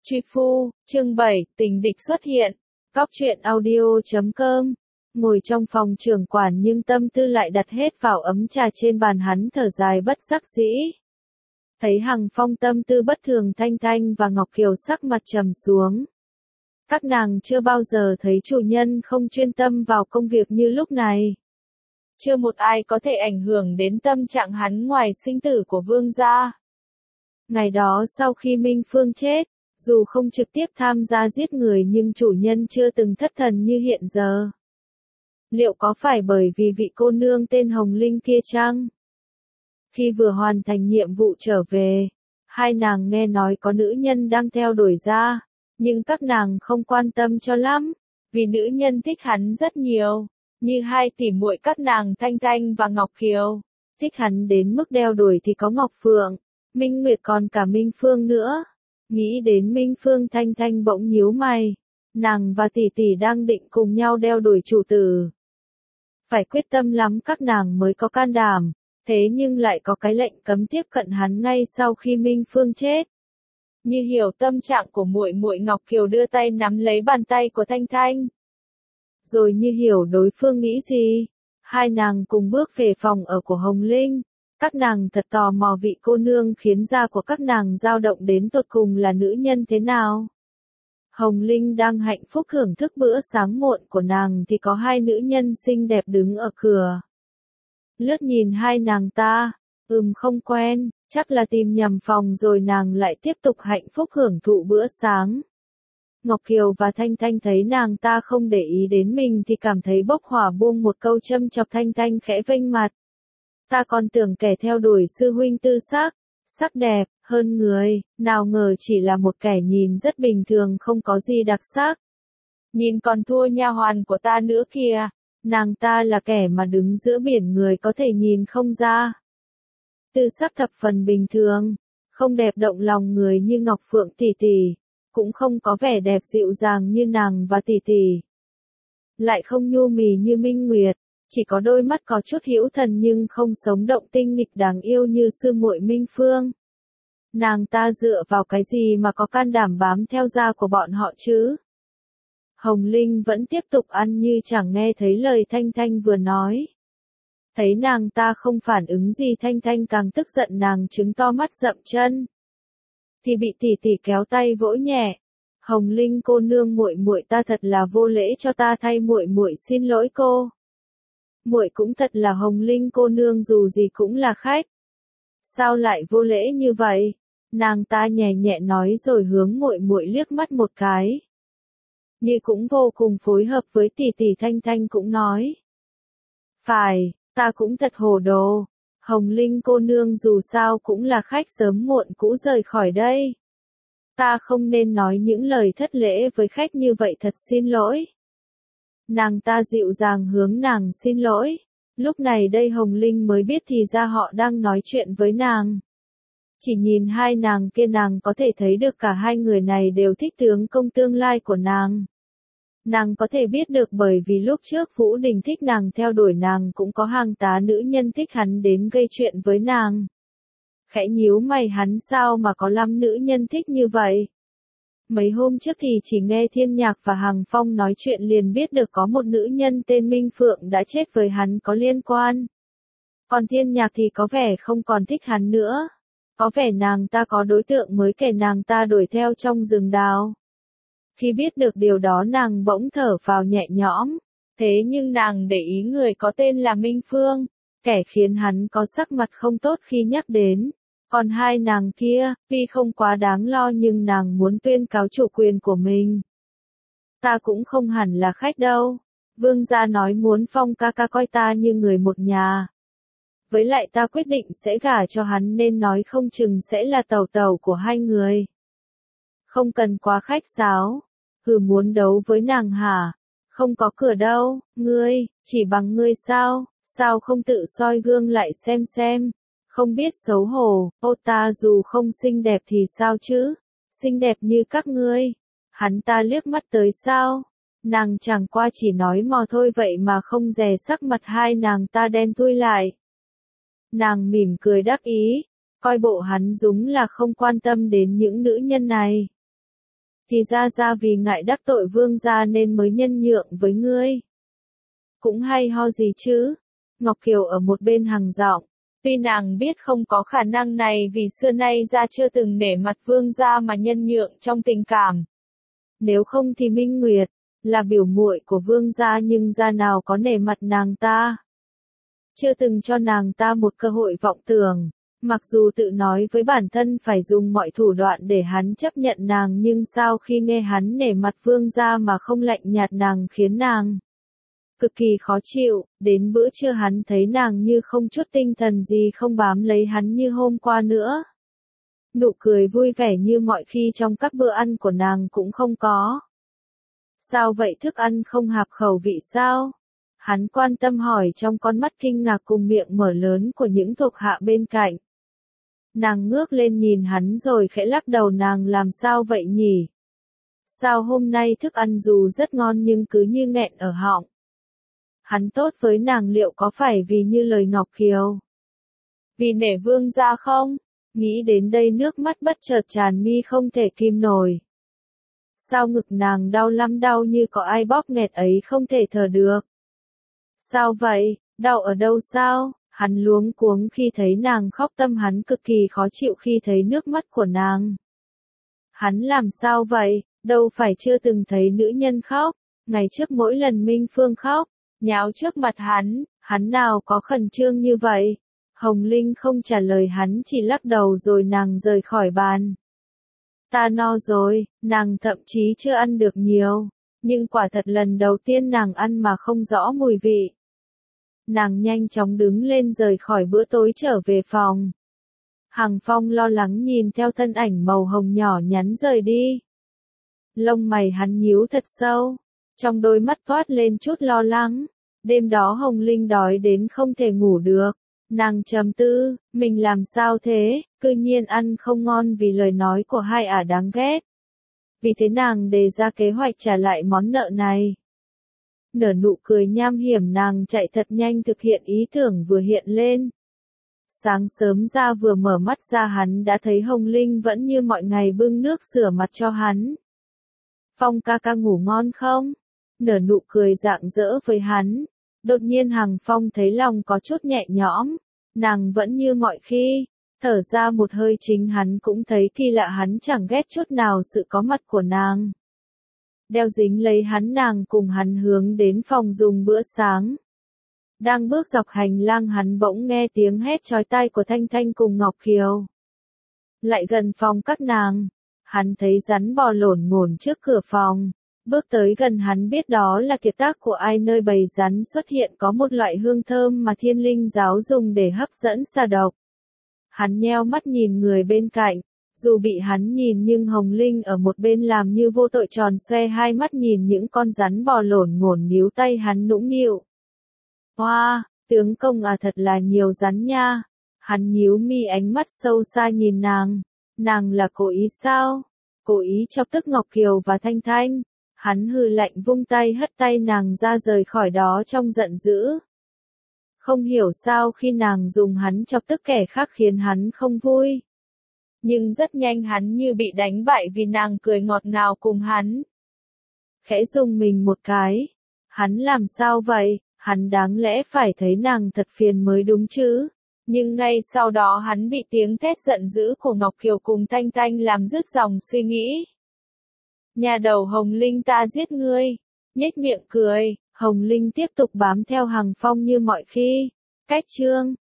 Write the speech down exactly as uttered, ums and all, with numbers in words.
Truy Phu, chương bảy, tình địch xuất hiện. Góc truyện audio chấm com. Ngồi trong phòng trưởng quản nhưng tâm tư lại đặt hết vào ấm trà trên bàn, hắn thở dài bất đắc dĩ. Thấy Hằng Phong tâm tư bất thường, Thanh Thanh và Ngọc Kiều sắc mặt trầm xuống. Các nàng chưa bao giờ thấy chủ nhân không chuyên tâm vào công việc như lúc này. Chưa một ai có thể ảnh hưởng đến tâm trạng hắn ngoài sinh tử của vương gia. Ngày đó sau khi Minh Phương chết, dù không trực tiếp tham gia giết người nhưng chủ nhân chưa từng thất thần như hiện giờ. Liệu có phải bởi vì vị cô nương tên Hồng Linh kia chăng? Khi vừa hoàn thành nhiệm vụ trở về, hai nàng nghe nói có nữ nhân đang theo đuổi ra, nhưng các nàng không quan tâm cho lắm, vì nữ nhân thích hắn rất nhiều, như hai tỷ muội các nàng Thanh Thanh và Ngọc Kiều. Thích hắn đến mức đeo đuổi thì có Ngọc Phượng, Minh Nguyệt còn cả Minh Phương nữa. Nghĩ đến Minh Phương, Thanh Thanh bỗng nhíu mày. Nàng và tỷ tỷ đang định cùng nhau đeo đuổi chủ tử. Phải quyết tâm lắm các nàng mới có can đảm, thế nhưng lại có cái lệnh cấm tiếp cận hắn ngay sau khi Minh Phương chết. Như hiểu tâm trạng của muội muội, Ngọc Kiều đưa tay nắm lấy bàn tay của Thanh Thanh. Rồi như hiểu đối phương nghĩ gì, hai nàng cùng bước về phòng ở của Hồng Linh. Các nàng thật tò mò vị cô nương khiến da của các nàng dao động đến tột cùng là nữ nhân thế nào. Hồng Linh đang hạnh phúc hưởng thức bữa sáng muộn của nàng thì có hai nữ nhân xinh đẹp đứng ở cửa. Lướt nhìn hai nàng ta, ừm không quen, chắc là tìm nhầm phòng rồi, nàng lại tiếp tục hạnh phúc hưởng thụ bữa sáng. Ngọc Kiều và Thanh Thanh thấy nàng ta không để ý đến mình thì cảm thấy bốc hỏa, buông một câu châm chọc. Thanh Thanh khẽ vênh mặt. Ta còn tưởng kẻ theo đuổi sư huynh tư sắc, sắc đẹp, hơn người, nào ngờ chỉ là một kẻ nhìn rất bình thường, không có gì đặc sắc. Nhìn còn thua nha hoàn của ta nữa kìa, nàng ta là kẻ mà đứng giữa biển người có thể nhìn không ra. Tư sắc thập phần bình thường, không đẹp động lòng người như Ngọc Phượng tỷ tỷ, cũng không có vẻ đẹp dịu dàng như nàng và tỷ tỷ. Lại không nhu mì như Minh Nguyệt. Chỉ có đôi mắt có chút hữu thần nhưng không sống động, tinh nghịch đáng yêu như sư muội Minh Phương. Nàng ta dựa vào cái gì mà có can đảm bám theo da của bọn họ chứ? Hồng Linh vẫn tiếp tục ăn như chẳng nghe thấy lời Thanh Thanh vừa nói. Thấy nàng ta không phản ứng gì, Thanh Thanh càng tức giận, nàng trừng to mắt dậm chân. Thì bị tỷ tỷ kéo tay vỗ nhẹ. Hồng Linh cô nương, muội muội ta thật là vô lễ, cho ta thay muội muội xin lỗi cô. Muội cũng thật là Hồng Linh cô nương, dù gì cũng là khách. Sao lại vô lễ như vậy? Nàng ta nhẹ nhẹ nói rồi hướng muội muội liếc mắt một cái. Như cũng vô cùng phối hợp với tỷ tỷ. Thanh Thanh cũng nói. Phải, ta cũng thật hồ đồ. Hồng Linh cô nương dù sao cũng là khách, sớm muộn cũng rời khỏi đây. Ta không nên nói những lời thất lễ với khách như vậy, thật xin lỗi. Nàng ta dịu dàng hướng nàng xin lỗi. Lúc này đây Hồng Linh mới biết thì ra họ đang nói chuyện với nàng. Chỉ nhìn hai nàng kia nàng có thể thấy được cả hai người này đều thích tướng công tương lai của nàng. Nàng có thể biết được bởi vì lúc trước Vũ Đình thích nàng, theo đuổi nàng, cũng có hàng tá nữ nhân thích hắn đến gây chuyện với nàng. Khẽ nhíu mày, hắn sao mà có năm nữ nhân thích như vậy? Mấy hôm trước thì chỉ nghe Thiên Nhạc và Hằng Phong nói chuyện liền biết được có một nữ nhân tên Minh Phượng đã chết với hắn có liên quan. Còn Thiên Nhạc thì có vẻ không còn thích hắn nữa. Có vẻ nàng ta có đối tượng mới, kẻ nàng ta đuổi theo trong rừng đào. Khi biết được điều đó nàng bỗng thở phào nhẹ nhõm. Thế nhưng nàng để ý người có tên là Minh Phương, kẻ khiến hắn có sắc mặt không tốt khi nhắc đến. Còn hai nàng kia, tuy không quá đáng lo nhưng nàng muốn tuyên cáo chủ quyền của mình. Ta cũng không hẳn là khách đâu. Vương gia nói muốn Phong ca ca coi ta như người một nhà. Với lại ta quyết định sẽ gả cho hắn nên nói không chừng sẽ là tàu tàu của hai người. Không cần quá khách sáo. Hừ, muốn đấu với nàng hả? Không có cửa đâu, ngươi, chỉ bằng ngươi sao? Sao không tự soi gương lại xem xem? Không biết xấu hổ, ô ta dù không xinh đẹp thì sao chứ? Xinh đẹp như các ngươi. Hắn ta liếc mắt tới sao? Nàng chẳng qua chỉ nói mò thôi vậy mà không dè, sắc mặt hai nàng ta đen thui lại. Nàng mỉm cười đắc ý, coi bộ hắn đúng là không quan tâm đến những nữ nhân này. Thì ra ra vì ngại đắc tội vương gia nên mới nhân nhượng với ngươi. Cũng hay ho gì chứ. Ngọc Kiều ở một bên hằng giọng. Tuy nàng biết không có khả năng này vì xưa nay ra chưa từng nể mặt vương gia mà nhân nhượng trong tình cảm. Nếu không thì Minh Nguyệt, là biểu muội của vương gia nhưng gia nào có nể mặt nàng ta. Chưa từng cho nàng ta một cơ hội vọng tưởng. Mặc dù tự nói với bản thân phải dùng mọi thủ đoạn để hắn chấp nhận nàng nhưng sau khi nghe hắn nể mặt vương gia mà không lạnh nhạt nàng khiến nàng cực kỳ khó chịu, đến bữa trưa hắn thấy nàng như không chút tinh thần gì không bám lấy hắn như hôm qua nữa. Nụ cười vui vẻ như mọi khi trong các bữa ăn của nàng cũng không có. Sao vậy, thức ăn không hợp khẩu vị sao? Hắn quan tâm hỏi trong con mắt kinh ngạc cùng miệng mở lớn của những thuộc hạ bên cạnh. Nàng ngước lên nhìn hắn rồi khẽ lắc đầu, nàng làm sao vậy nhỉ? Sao hôm nay thức ăn dù rất ngon nhưng cứ như nghẹn ở họng? Hắn tốt với nàng liệu có phải vì như lời Ngọc Kiều? Vì nể vương gia không? Nghĩ đến đây nước mắt bất chợt tràn mi không thể kìm nổi. Sao ngực nàng đau lắm, đau như có ai bóp nghẹt ấy không thể thở được. Sao vậy, đau ở đâu sao? Hắn luống cuống khi thấy nàng khóc, tâm hắn cực kỳ khó chịu khi thấy nước mắt của nàng. Hắn làm sao vậy, đâu phải chưa từng thấy nữ nhân khóc, ngày trước mỗi lần Minh Phương khóc, nháo trước mặt hắn, hắn nào có khẩn trương như vậy. Hồng Linh không trả lời hắn, chỉ lắc đầu rồi nàng rời khỏi bàn. Ta no rồi, nàng thậm chí chưa ăn được nhiều, nhưng quả thật lần đầu tiên nàng ăn mà không rõ mùi vị. Nàng nhanh chóng đứng lên rời khỏi bữa tối trở về phòng. Hằng Phong lo lắng nhìn theo thân ảnh màu hồng nhỏ nhắn rời đi. Lông mày hắn nhíu thật sâu, trong đôi mắt toát lên chút lo lắng. Đêm đó Hồng Linh đói đến không thể ngủ được. Nàng trầm tư, mình làm sao thế, cư nhiên ăn không ngon vì lời nói của hai ả đáng ghét. Vì thế nàng đề ra kế hoạch trả lại món nợ này. Nở nụ cười nham hiểm, nàng chạy thật nhanh thực hiện ý tưởng vừa hiện lên. Sáng sớm ra vừa mở mắt ra hắn đã thấy Hồng Linh vẫn như mọi ngày bưng nước rửa mặt cho hắn. Phong ca ca ngủ ngon không? Nở nụ cười rạng rỡ với hắn. Đột nhiên Hằng Phong thấy lòng có chút nhẹ nhõm, nàng vẫn như mọi khi, thở ra một hơi, chính hắn cũng thấy kỳ lạ, hắn chẳng ghét chút nào sự có mặt của nàng. Đeo dính lấy hắn, nàng cùng hắn hướng đến phòng dùng bữa sáng. Đang bước dọc hành lang hắn bỗng nghe tiếng hét chói tai của Thanh Thanh cùng Ngọc Kiều. Lại gần phòng các nàng, hắn thấy rắn bò lổn ngổn trước cửa phòng. Bước tới gần hắn biết đó là kiệt tác của ai, nơi bầy rắn xuất hiện có một loại hương thơm mà Thiên Linh giáo dùng để hấp dẫn xà độc. Hắn nheo mắt nhìn người bên cạnh, dù bị hắn nhìn nhưng Hồng Linh ở một bên làm như vô tội, tròn xoe hai mắt nhìn những con rắn bò lổn ngổn, níu tay hắn nũng nịu. Hoa, wow, tướng công à, thật là nhiều rắn nha. Hắn nhíu mi, ánh mắt sâu xa nhìn nàng. Nàng là cố ý sao? Cố ý chọc tức Ngọc Kiều và Thanh Thanh. Hắn hừ lạnh vung tay hất tay nàng ra rời khỏi đó trong giận dữ. Không hiểu sao khi nàng dùng hắn chọc tức kẻ khác khiến hắn không vui. Nhưng rất nhanh hắn như bị đánh bại vì nàng cười ngọt ngào cùng hắn. Khẽ rùng mình một cái. Hắn làm sao vậy, hắn đáng lẽ phải thấy nàng thật phiền mới đúng chứ. Nhưng ngay sau đó hắn bị tiếng thét giận dữ của Ngọc Kiều cùng Thanh Thanh làm dứt dòng suy nghĩ. Nhà đầu Hồng Linh, ta giết ngươi. Nhếch miệng cười, Hồng Linh tiếp tục bám theo Hằng Phong như mọi khi. Cách chương